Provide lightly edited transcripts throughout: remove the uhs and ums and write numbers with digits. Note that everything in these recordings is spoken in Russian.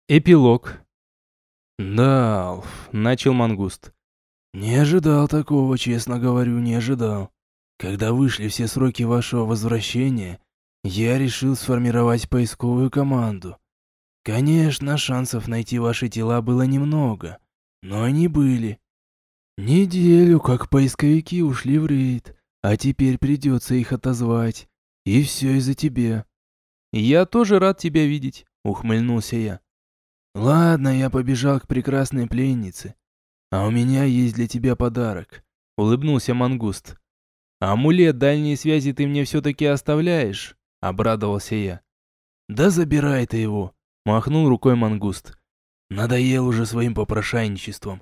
Эпилог. «Да, Алф», — начал Мангуст. «Не ожидал такого, честно говорю, не ожидал. Когда вышли все сроки вашего возвращения, я решил сформировать поисковую команду. Конечно, шансов найти ваши тела было немного, но они были. Неделю, как поисковики ушли в рейд, а теперь придется их отозвать. И все из-за тебя». «Я тоже рад тебя видеть», — ухмыльнулся я. «Ладно, я побежал к прекрасной пленнице. А у меня есть для тебя подарок», — улыбнулся Мангуст. «Амулет дальней связи ты мне все-таки оставляешь?» — обрадовался я. «Да забирай ты его», — махнул рукой Мангуст. «Надоел уже своим попрошайничеством.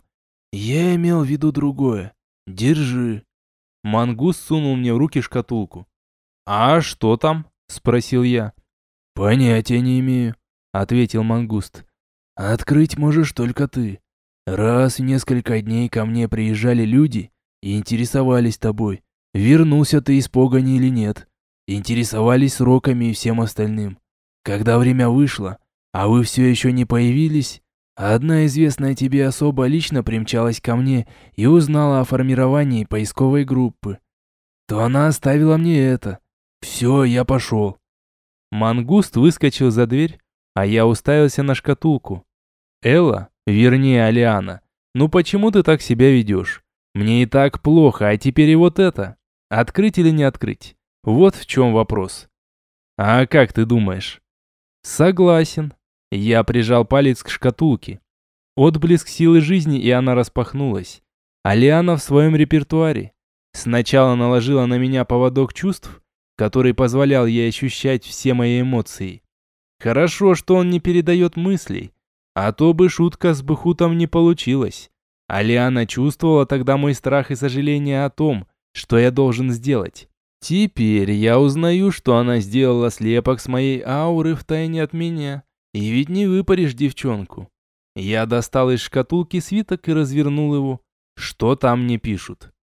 Я имел в виду другое. Держи». Мангуст сунул мне в руки шкатулку. «А что там?» — спросил я. «Понятия не имею», — ответил Мангуст. «Открыть можешь только ты. Раз в несколько дней ко мне приезжали люди и интересовались тобой, вернулся ты из погони или нет. Интересовались сроками и всем остальным. Когда время вышло, а вы все еще не появились, одна известная тебе особа лично примчалась ко мне и узнала о формировании поисковой группы. То она оставила мне это. Все, я пошел». Мангуст выскочил за дверь, а я уставился на шкатулку. «Элла, вернее Алиана, ну почему ты так себя ведешь? Мне и так плохо, а теперь и вот это. Открыть или не открыть? Вот в чем вопрос». «А как ты думаешь?» «Согласен». Я прижал палец к шкатулке. Отблеск силы жизни, и она распахнулась. Алиана в своем репертуаре. Сначала наложила на меня поводок чувств, который позволял ей ощущать все мои эмоции. Хорошо, что он не передает мыслей, а то бы шутка с Бхутом не получилась. Алиана чувствовала тогда мой страх и сожаление о том, что я должен сделать. Теперь я узнаю, что она сделала слепок с моей ауры втайне от меня. И ведь не выпаришь девчонку. Я достал из шкатулки свиток и развернул его. Что там мне пишут?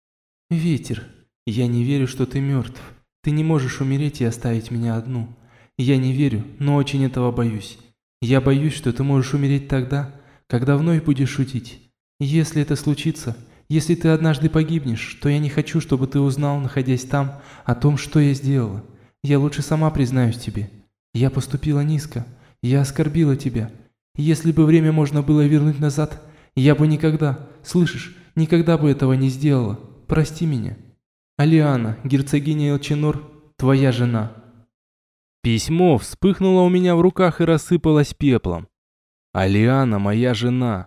«Ветер, я не верю, что ты мертв. Ты не можешь умереть и оставить меня одну. Я не верю, но очень этого боюсь. Я боюсь, что ты можешь умереть тогда, когда вновь будешь шутить. Если это случится, если ты однажды погибнешь, то я не хочу, чтобы ты узнал, находясь там, о том, что я сделала. Я лучше сама признаюсь тебе. Я поступила низко. Я оскорбила тебя. Если бы время можно было вернуть назад, я бы никогда, слышишь, никогда бы этого не сделала. Прости меня. Алиана, герцогиня Элчинор, твоя жена». Письмо вспыхнуло у меня в руках и рассыпалось пеплом. Алиана, моя жена.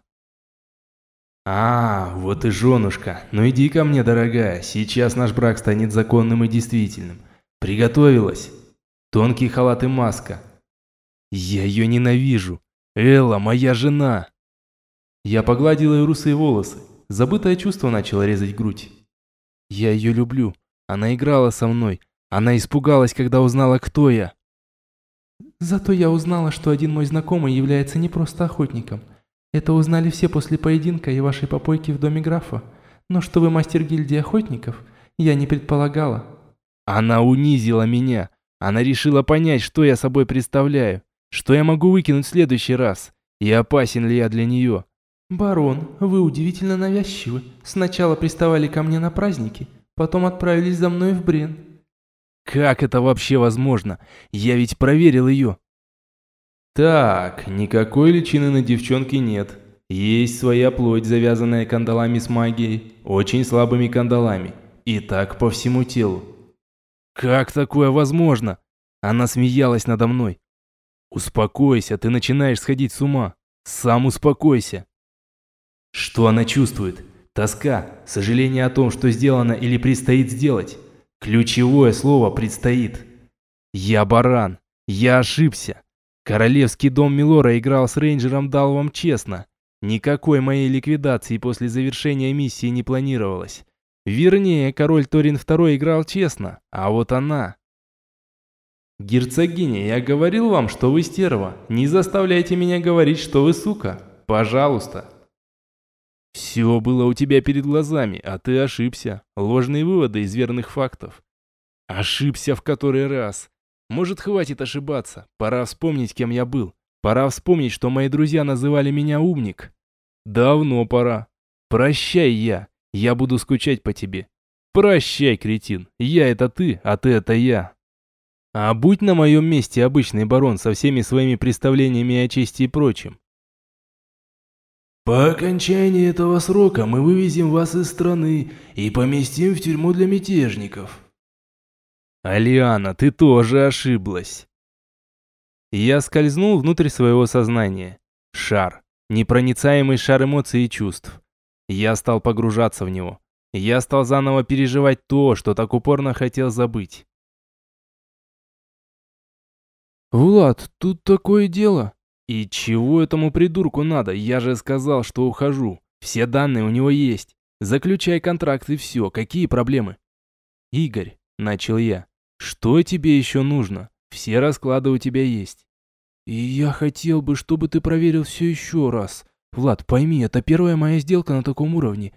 Вот и женушка. Ну иди ко мне, дорогая, сейчас наш брак станет законным и действительным. Приготовилась? Тонкий халат и маска». Я ее ненавижу. Элла, моя жена. Я погладил ее русые волосы. Забытое чувство начало резать грудь. Я ее люблю. Она играла со мной. Она испугалась, когда узнала, кто я. Зато я узнала, что один мой знакомый является не просто охотником. Это узнали все после поединка и вашей попойки в доме графа. Но что вы мастер гильдии охотников, я не предполагала. Она унизила меня. Она решила понять, что я собой представляю. Что я могу выкинуть в следующий раз. И опасен ли я для нее. «Барон, вы удивительно навязчивы. Сначала приставали ко мне на праздники, потом отправились за мной в Брен». Как это вообще возможно? Я ведь проверил ее. Так, никакой личины на девчонке нет. Есть своя плоть, завязанная кандалами с магией, очень слабыми кандалами. И так по всему телу. Как такое возможно? Она смеялась надо мной. Успокойся, ты начинаешь сходить с ума. Сам успокойся. Что она чувствует? Тоска, сожаление о том, что сделано или предстоит сделать. Ключевое слово «предстоит». Я баран. Я ошибся. Королевский дом Милора играл с рейнджером Далвом честно. Никакой моей ликвидации после завершения миссии не планировалось. Вернее, король Торин II играл честно, а вот она... «Герцогиня, я говорил вам, что вы стерва. Не заставляйте меня говорить, что вы сука. Пожалуйста». Все было у тебя перед глазами, а ты ошибся. Ложные выводы из верных фактов. Ошибся в который раз. Может, хватит ошибаться. Пора вспомнить, кем я был. Пора вспомнить, что мои друзья называли меня умник. Давно пора. Прощай, я буду скучать по тебе. Прощай, кретин, я это ты, а ты это я. А будь на моем месте обычный барон со всеми своими представлениями о чести и прочим. По окончании этого срока мы вывезем вас из страны и поместим в тюрьму для мятежников. Алиана, ты тоже ошиблась. Я скользнул внутрь своего сознания. Шар. Непроницаемый шар эмоций и чувств. Я стал погружаться в него. Я стал заново переживать то, что так упорно хотел забыть. «Влад, тут такое дело». И чего этому придурку надо? Я же сказал, что ухожу. Все данные у него есть. Заключай контракт и все. Какие проблемы? Игорь, начал я. Что тебе еще нужно? Все расклады у тебя есть. «И я хотел бы, чтобы ты проверил все еще раз. Влад, пойми, это первая моя сделка на таком уровне.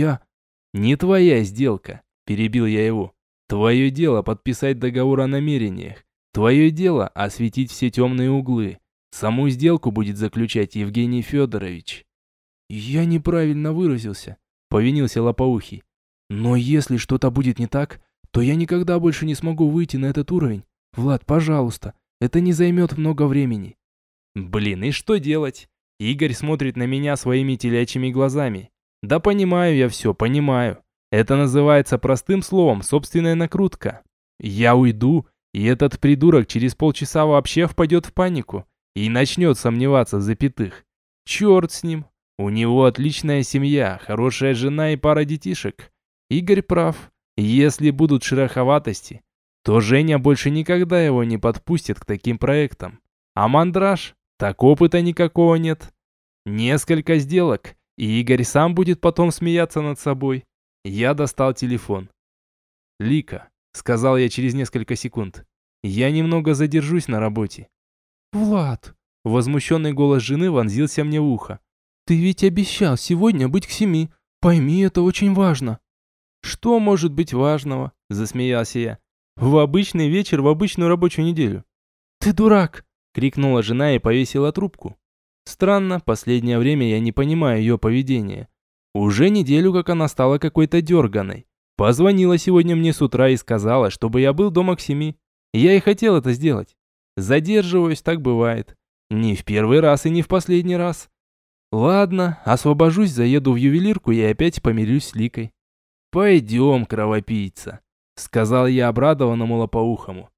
Не твоя сделка, перебил я его. Твое дело подписать договор о намерениях. Твое дело осветить все темные углы. Саму сделку будет заключать Евгений Федорович. Я неправильно выразился, повинился Лопоухий. Но если что-то будет не так, то я никогда больше не смогу выйти на этот уровень. Влад, пожалуйста, это не займет много времени. Блин, и что делать? Игорь смотрит на меня своими телячьими глазами. Да понимаю я все, понимаю. Это называется простым словом собственная накрутка. Я уйду, и этот придурок через полчаса вообще впадет в панику и начнет сомневаться в запятых. Черт с ним. У него отличная семья, хорошая жена и пара детишек. Игорь прав. Если будут шероховатости, то Женя больше никогда его не подпустит к таким проектам. А мандраж? Так опыта никакого нет. Несколько сделок, и Игорь сам будет потом смеяться над собой. Я достал телефон. «Лика», — сказал я через несколько секунд, — «я немного задержусь на работе». «Влад!» — возмущенный голос жены вонзился мне в ухо. «Ты ведь обещал сегодня быть к 7. Пойми, это очень важно». «Что может быть важного?» — засмеялся я. «В обычный вечер, в обычную рабочую неделю». «Ты дурак!» — крикнула жена и повесила трубку. Странно, последнее время я не понимаю ее поведения. Уже неделю, как она стала какой-то дерганой. Позвонила сегодня мне с утра и сказала, чтобы я был дома к 7. Я и хотел это сделать. Задерживаюсь, так бывает. Не в первый раз и не в последний раз. Ладно, освобожусь, заеду в ювелирку и опять помирюсь с Ликой. «Пойдем, кровопийца», — сказал я обрадованному Лопоухому.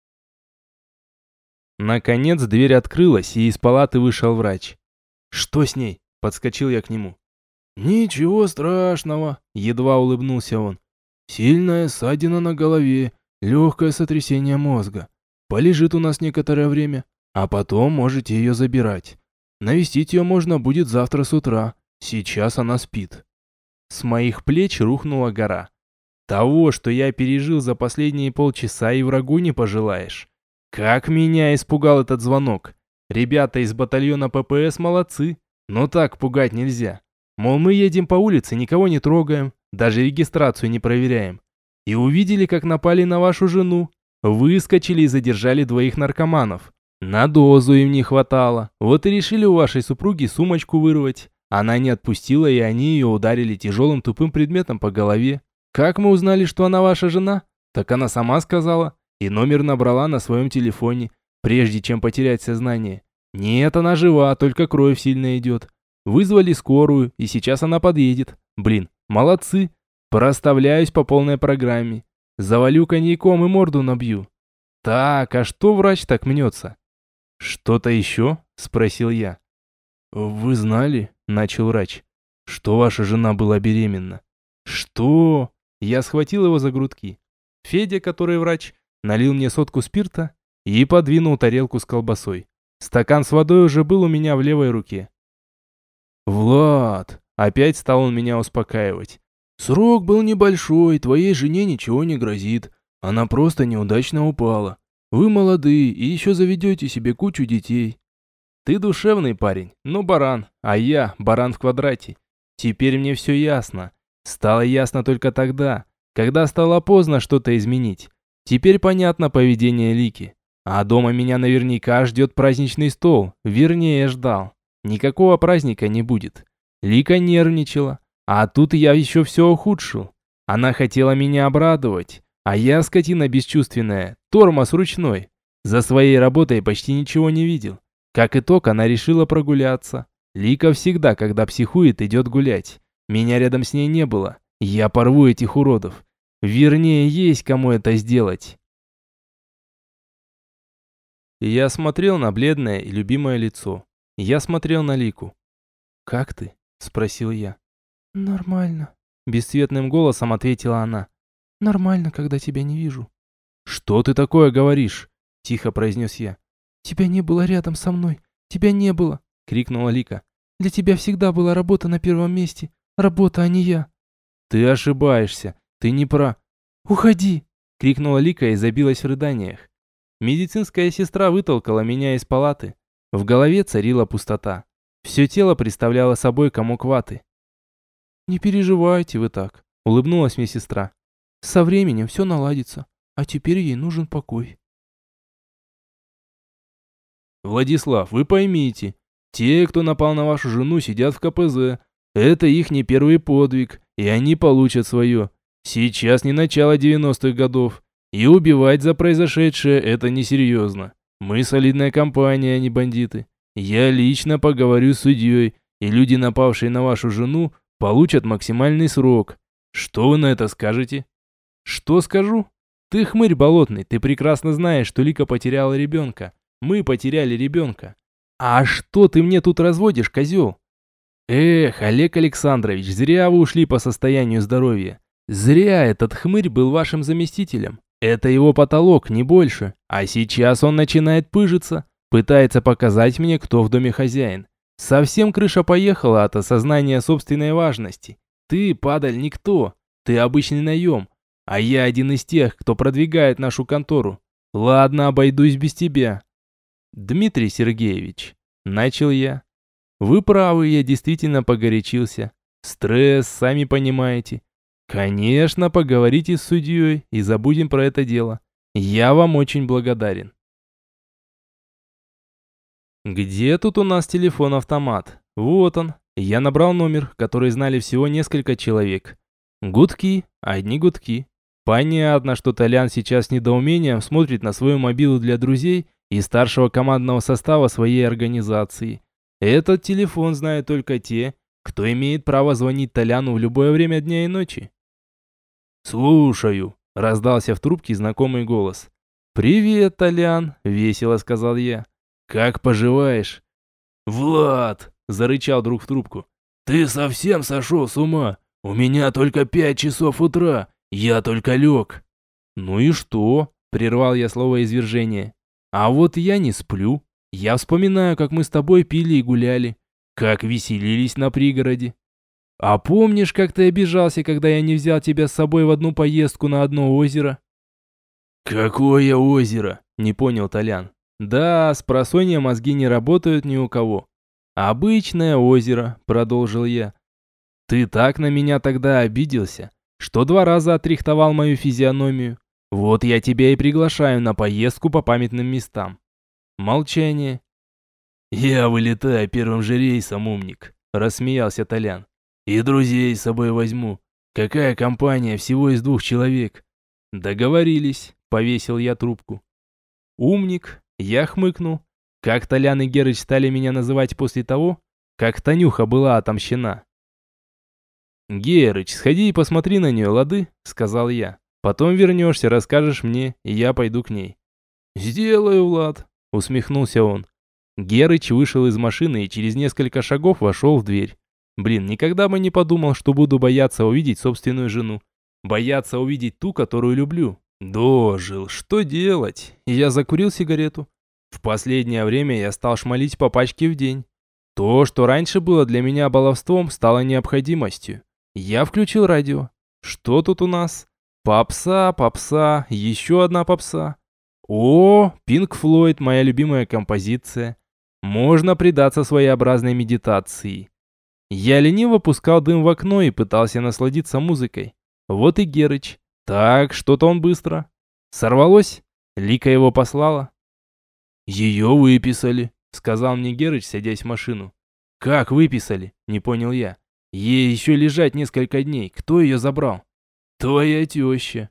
Наконец дверь открылась, и из палаты вышел врач. «Что с ней?» – подскочил я к нему. «Ничего страшного», — едва улыбнулся он. «Сильная ссадина на голове, легкое сотрясение мозга. Полежит у нас некоторое время, а потом можете ее забирать. Навестить ее можно будет завтра с утра. Сейчас она спит». С моих плеч рухнула гора. Того, что я пережил за последние полчаса, и врагу не пожелаешь. Как меня испугал этот звонок. Ребята из батальона ППС молодцы, но так пугать нельзя. Мол, мы едем по улице, никого не трогаем, даже регистрацию не проверяем. И увидели, как напали на вашу жену. Выскочили и задержали 2 наркоманов. На дозу им не хватало. Вот и решили у вашей супруги сумочку вырвать. Она не отпустила, и они ее ударили тяжелым тупым предметом по голове. Как мы узнали, что она ваша жена? Так она сама сказала. И номер набрала на своем телефоне, прежде чем потерять сознание. Нет, она жива, только кровь сильно идет. Вызвали скорую, и сейчас она подъедет. Блин, молодцы. Проставляюсь по полной программе. Завалю коньяком и морду набью. Так, а что врач так мнется? Что-то еще? Спросил я. «Вы знали, — начал врач, — что ваша жена была беременна?» «Что?» Я схватил его за грудки. Федя, который врач, налил мне сотку спирта и подвинул тарелку с колбасой. Стакан с водой уже был у меня в левой руке. «Влад!» — опять стал он меня успокаивать. «Срок был небольшой, твоей жене ничего не грозит. Она просто неудачно упала. Вы молодые и еще заведете себе кучу детей». «Ты душевный парень, но баран, а я баран в квадрате. Теперь мне все ясно. Стало ясно только тогда, когда стало поздно что-то изменить. Теперь понятно поведение Лики. А дома меня наверняка ждет праздничный стол. Вернее, ждал. Никакого праздника не будет. Лика нервничала. А тут я еще все ухудшил. Она хотела меня обрадовать. А я, скотина бесчувственная, тормоз ручной. За своей работой почти ничего не видел. Как итог, она решила прогуляться. Лика всегда, когда психует, идет гулять. Меня рядом с ней не было. Я порву этих уродов. Вернее, есть кому это сделать. Я смотрел на бледное и любимое лицо. Я смотрел на Лику. «Как ты?» – спросил я. «Нормально», – бесцветным голосом ответила она. «Нормально, когда тебя не вижу». «Что ты такое говоришь?» – тихо произнес я. «Тебя не было рядом со мной. Тебя не было!» — крикнула Лика. «Для тебя всегда была работа на первом месте. Работа, а не я». «Ты ошибаешься. Ты не про...» «Уходи!» — крикнула Лика и забилась в рыданиях. Медицинская сестра вытолкала меня из палаты. В голове царила пустота. Все тело представляло собой комок ваты. «Не переживайте вы так», — улыбнулась мне сестра. «Со временем все наладится, а теперь ей нужен покой». «Владислав, вы поймите, те, кто напал на вашу жену, сидят в КПЗ. Это их не первый подвиг, и они получат свое. Сейчас не начало 90-х годов, и убивать за произошедшее это несерьезно. Мы солидная компания, а не бандиты. Я лично поговорю с судьей, и люди, напавшие на вашу жену, получат максимальный срок. Что вы на это скажете?» «Что скажу? Ты хмырь болотный, ты прекрасно знаешь, что Лика потеряла ребенка. Мы потеряли ребенка. А что ты мне тут разводишь, козел?» «Эх, Олег Александрович, зря вы ушли по состоянию здоровья. Зря этот хмырь был вашим заместителем. Это его потолок, не больше. А сейчас он начинает пыжиться, пытается показать мне, кто в доме хозяин. Совсем крыша поехала от осознания собственной важности. Ты, падаль, никто. Ты обычный наем. А я один из тех, кто продвигает нашу контору. Ладно, обойдусь без тебя». «Дмитрий Сергеевич», — начал я. «Вы правы, я действительно погорячился. Стресс, сами понимаете. Конечно, поговорите с судьей и забудем про это дело. Я вам очень благодарен». «Где тут у нас телефон-автомат? Вот он». Я набрал номер, который знали всего несколько человек. Гудки, одни гудки. Понятно, что Толян сейчас с недоумением смотрит на свою мобилу для друзей и старшего командного состава своей организации. Этот телефон знают только те, кто имеет право звонить Толяну в любое время дня и ночи. «Слушаю», — раздался в трубке знакомый голос. «Привет, Толян», — весело сказал я. «Как поживаешь?» «Влад», — зарычал друг в трубку, — «ты совсем сошел с ума? У меня только 5 часов утра, я только лег». «Ну и что?» — прервал я словоизвержение. «А вот я не сплю. Я вспоминаю, как мы с тобой пили и гуляли, как веселились на пригороде. А помнишь, как ты обижался, когда я не взял тебя с собой в одну поездку на одно озеро?» «Какое озеро?» — не понял Толян. «Да, спросонья мозги не работают ни у кого. Обычное озеро», — продолжил я. «Ты так на меня тогда обиделся, что 2 раза отрихтовал мою физиономию. Вот я тебя и приглашаю на поездку по памятным местам». Молчание. «Я вылетаю первым же рейсом, умник», — рассмеялся Толян. «И друзей с собой возьму. Какая компания, всего из 2 человек». «Договорились», — повесил я трубку. «Умник», — я хмыкнул. Как Толян и Герыч стали меня называть после того, как Танюха была отомщена. «Герыч, сходи и посмотри на нее, лады?» — сказал я. «Потом вернешься, расскажешь мне, и я пойду к ней». «Сделаю, Влад», — усмехнулся он. Герыч вышел из машины и через несколько шагов вошел в дверь. Блин, никогда бы не подумал, что буду бояться увидеть собственную жену. Бояться увидеть ту, которую люблю. Дожил, что делать? Я закурил сигарету. В последнее время я стал шмалить по пачке в день. То, что раньше было для меня баловством, стало необходимостью. Я включил радио. Что тут у нас? Попса, попса, еще одна попса. О, Pink Floyd, моя любимая композиция. Можно предаться своеобразной медитации. Я лениво пускал дым в окно и пытался насладиться музыкой. Вот и Герыч. Так, что-то он быстро. Сорвалось? Лика его послала. Ее выписали, сказал мне Герыч, садясь в машину. Как выписали? Не понял я. Ей еще лежать несколько дней. Кто ее забрал? Твоя теща.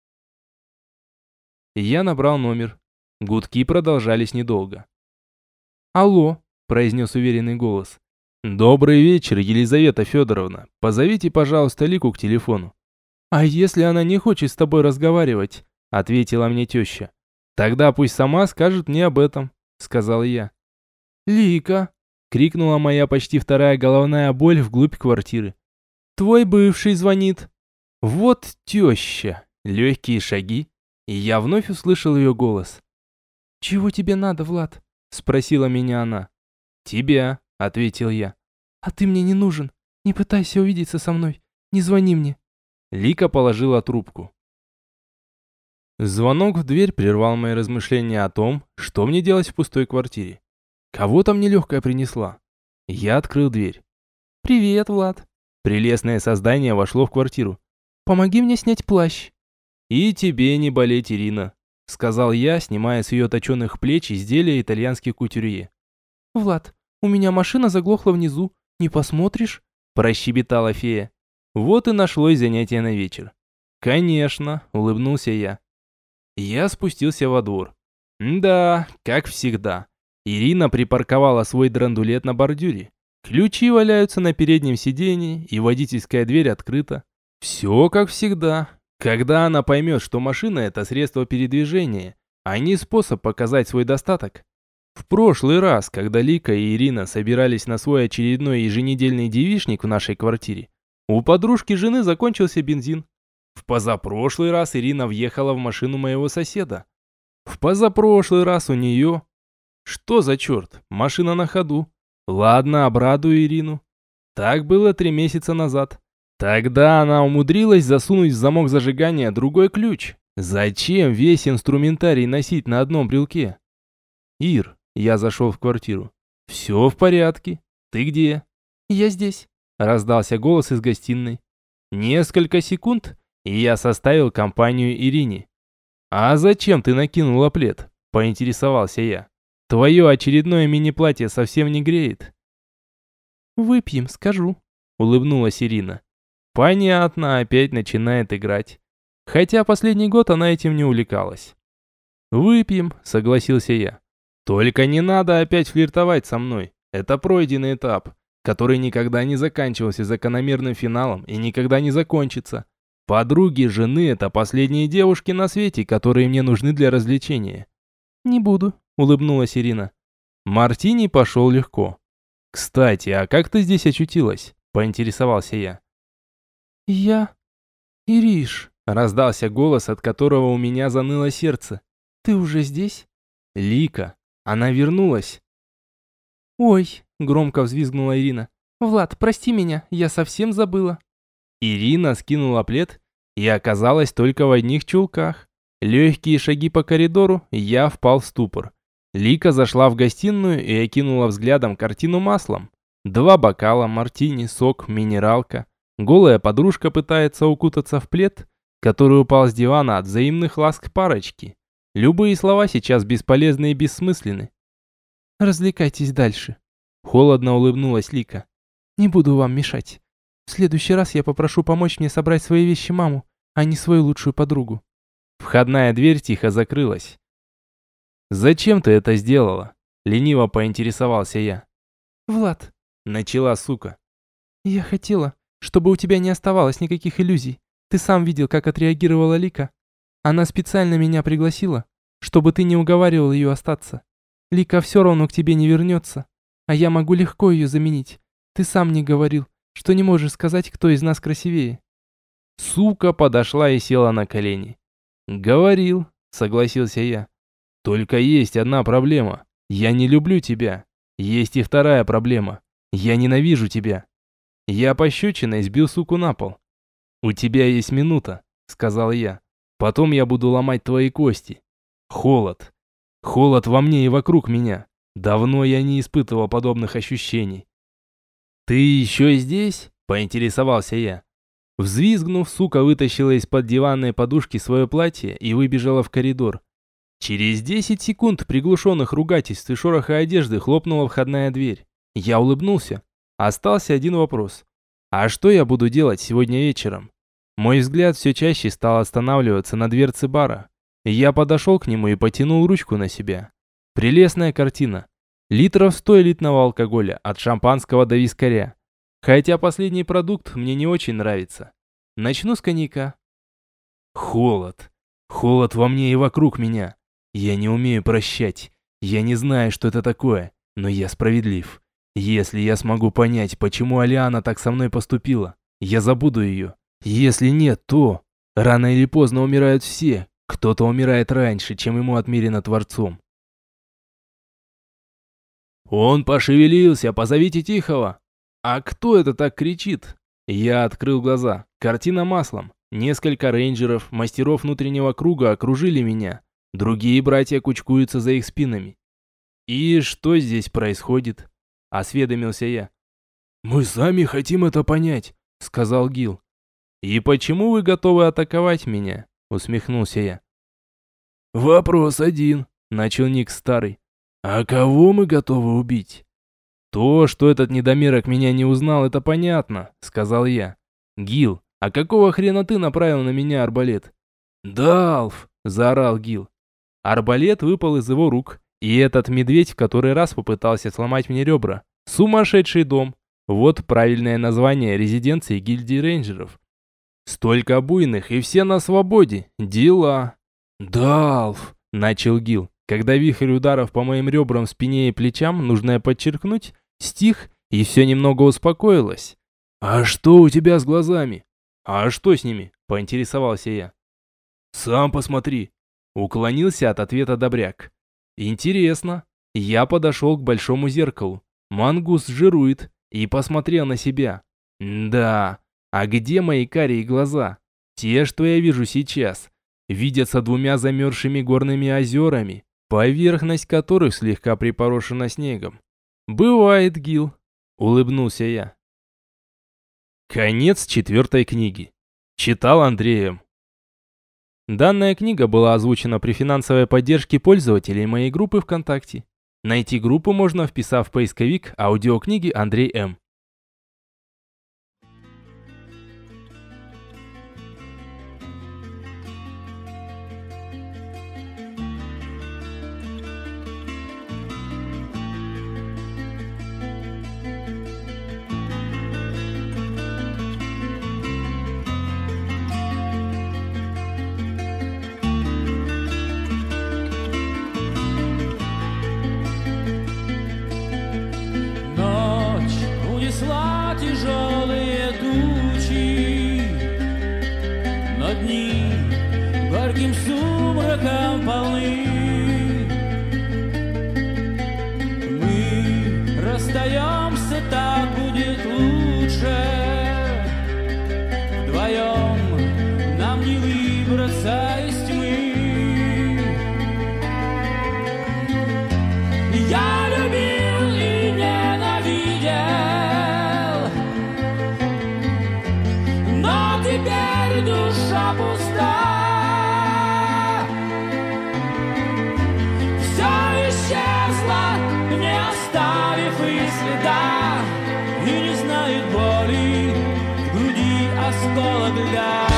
Я набрал номер. Гудки продолжались недолго. «Алло», – произнес уверенный голос. «Добрый вечер, Елизавета Федоровна. Позовите, пожалуйста, Лику к телефону». «А если она не хочет с тобой разговаривать?» – ответила мне теща. «Тогда пусть сама скажет мне об этом», – сказал я. «Лика!» – крикнула моя почти вторая головная боль вглубь квартиры. «Твой бывший звонит». «Вот теща!» Легкие шаги, и я вновь услышал ее голос. «Чего тебе надо, Влад?» – спросила меня она. «Тебя», – ответил я. «А ты мне не нужен. Не пытайся увидеться со мной. Не звони мне». Лика положила трубку. Звонок в дверь прервал мои размышления о том, что мне делать в пустой квартире. Кого-то мне легкая принесла. Я открыл дверь. «Привет, Влад». Прелестное создание вошло в квартиру. «Помоги мне снять плащ». «И тебе не болеть, Ирина», — сказал я, снимая с ее точеных плеч изделия итальянских кутюрье. «Влад, у меня машина заглохла внизу. Не посмотришь?» – прощебетала фея. Вот и нашлось занятие на вечер. «Конечно», – улыбнулся я. Я спустился во двор. Да, как всегда. Ирина припарковала свой драндулет на бордюре. Ключи валяются на переднем сиденье, и водительская дверь открыта. Все как всегда. Когда она поймет, что машина – это средство передвижения, а не способ показать свой достаток. В прошлый раз, когда Лика и Ирина собирались на свой очередной еженедельный девичник в нашей квартире, у подружки жены закончился бензин. В позапрошлый раз Ирина въехала в машину моего соседа. В позапрошлый раз у нее... Что за черт? Машина на ходу. Ладно, обрадую Ирину. Так было 3 месяца назад. Тогда она умудрилась засунуть в замок зажигания другой ключ. Зачем весь инструментарий носить на одном брелке? Ир, я зашел в квартиру. Все в порядке. Ты где? Я здесь. Раздался голос из гостиной. Несколько секунд, и я составил компанию Ирине. А зачем ты накинула плед? Поинтересовался я. Твое очередное мини-платье совсем не греет. Выпьем, скажу. Улыбнулась Ирина. Понятно, опять начинает играть. Хотя последний год она этим не увлекалась. «Выпьем», — согласился я. «Только не надо опять флиртовать со мной. Это пройденный этап, который никогда не заканчивался закономерным финалом и никогда не закончится. Подруги жены — это последние девушки на свете, которые мне нужны для развлечения». «Не буду», — улыбнулась Ирина. Мартини пошел легко. «Кстати, а как ты здесь очутилась?» — поинтересовался я. «Я... Ириш», — раздался голос, от которого у меня заныло сердце. «Ты уже здесь?» «Лика. Она вернулась». «Ой», — громко взвизгнула Ирина. «Влад, прости меня, я совсем забыла». Ирина скинула плед и оказалась только в одних чулках. Легкие шаги по коридору, и я впал в ступор. Лика зашла в гостиную и окинула взглядом картину маслом. 2 бокала, мартини, сок, минералка. Голая подружка пытается укутаться в плед, который упал с дивана от взаимных ласк парочки. Любые слова сейчас бесполезны и бессмысленны. «Развлекайтесь дальше», — холодно улыбнулась Лика. «Не буду вам мешать. В следующий раз я попрошу помочь мне собрать свои вещи маму, а не свою лучшую подругу». Входная дверь тихо закрылась. «Зачем ты это сделала?» — лениво поинтересовался я. «Влад», — начала сука. «Я хотела, чтобы у тебя не оставалось никаких иллюзий. Ты сам видел, как отреагировала Лика. Она специально меня пригласила, чтобы ты не уговаривал ее остаться. Лика все равно к тебе не вернется, а я могу легко ее заменить. Ты сам мне говорил, что не можешь сказать, кто из нас красивее». Сука подошла и села на колени. «Говорил», — согласился я. «Только есть одна проблема. Я не люблю тебя. Есть и вторая проблема. Я ненавижу тебя». Я пощечиной сбил суку на пол. «У тебя есть минута», — сказал я. «Потом я буду ломать твои кости». Холод. Холод во мне и вокруг меня. Давно я не испытывал подобных ощущений. «Ты еще здесь?» – поинтересовался я. Взвизгнув, сука вытащила из-под диванной подушки свое платье и выбежала в коридор. Через 10 секунд приглушенных ругательств и шороха одежды хлопнула входная дверь. Я улыбнулся. Остался один вопрос. А что я буду делать сегодня вечером? Мой взгляд все чаще стал останавливаться на дверце бара. Я подошел к нему и потянул ручку на себя. Прелестная картина. Литров 100 элитного алкоголя, от шампанского до вискаря. Хотя последний продукт мне не очень нравится. Начну с коньяка. Холод. Холод во мне и вокруг меня. Я не умею прощать. Я не знаю, что это такое, но я справедлив. Если я смогу понять, почему Алиана так со мной поступила, я забуду ее. Если нет, то... Рано или поздно умирают все. Кто-то умирает раньше, чем ему отмерено Творцом. «Он пошевелился, позовите Тихого!» «А кто это так кричит?» Я открыл глаза. Картина маслом. Несколько рейнджеров, мастеров внутреннего круга окружили меня. Другие братья кучкуются за их спинами. «И что здесь происходит?» – осведомился я. «Мы сами хотим это понять», – сказал Гил. «И почему вы готовы атаковать меня?» – усмехнулся я. «Вопрос один», – начал Ник Старый. «А кого мы готовы убить?» «То, что этот недомерок меня не узнал, это понятно», – сказал я. «Гил, а какого хрена ты направил на меня арбалет?» «Далф!» – заорал Гил. Арбалет выпал из его рук, и этот медведь в который раз попытался сломать мне ребра. Сумасшедший дом. Вот правильное название резиденции гильдии рейнджеров. Столько буйных, и все на свободе. Дела. «Далф!» – начал Гил. Когда вихрь ударов по моим ребрам, спине и плечам, нужно подчеркнуть, стих, и все немного успокоилось. «А что у тебя с глазами?» «А что с ними?» – поинтересовался я. «Сам посмотри», – уклонился от ответа добряк. «Интересно». Я подошел к большому зеркалу. Мангус жирует и посмотрел на себя. Да, а где мои карие глаза? Те, что я вижу сейчас. Видятся двумя замерзшими горными озерами, поверхность которых слегка припорошена снегом. «Бывает, Гил», — улыбнулся я. Конец 4 книги. Читал Андрей М. Данная книга была озвучена при финансовой поддержке пользователей моей группы ВКонтакте. Найти группу можно, вписав в поисковик аудиокниги Андрей М. Тяжелые тучи, но дни горьким сумраком полны. Мы расстаемся, так будет лучше. Вдвоем нам не выбраться из тьмы. Я любил и ненавидел, теперь душа пуста. Все исчезло, не оставив и следа, и не знает боли в груди осколок льда.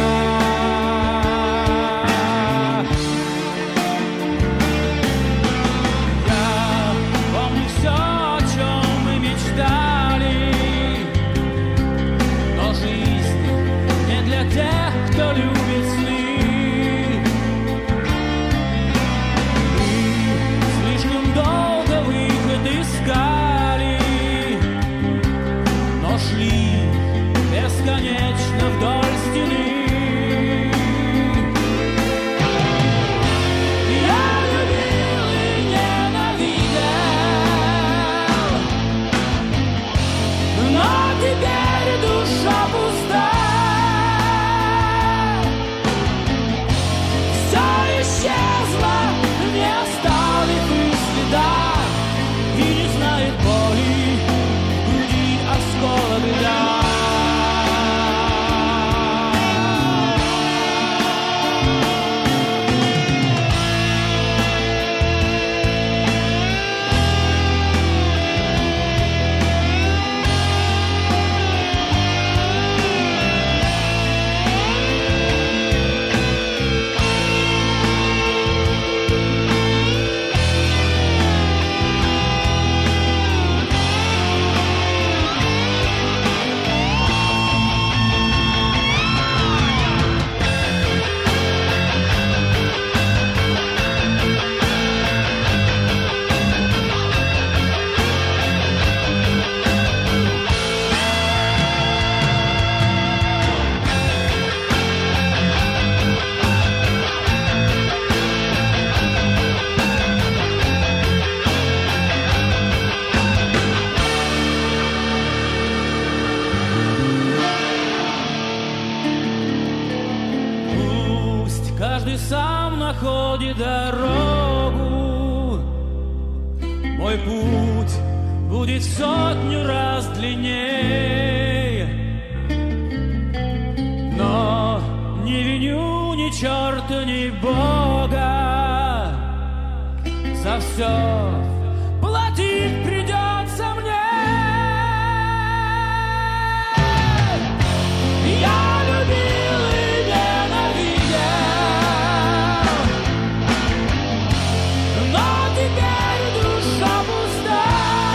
Я помню все, о чем мы мечтали, но жизнь для тех, кто любит сны. Мы слишком долго выход искали, но шли бесконечно вдоль стены. дороге дорогу. Мой путь будет в 100 раз длинней, но не виню ни черта, ни Бога. За все платить придется мне. Я любил и ненавидел, но теперь душа пуста.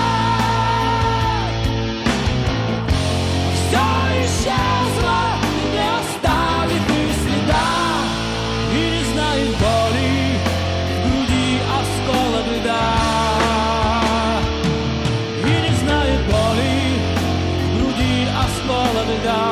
Все исчезло, не оставит и следа, и не знает боли в груди осколок льда. И не знает боли в груди осколок льда.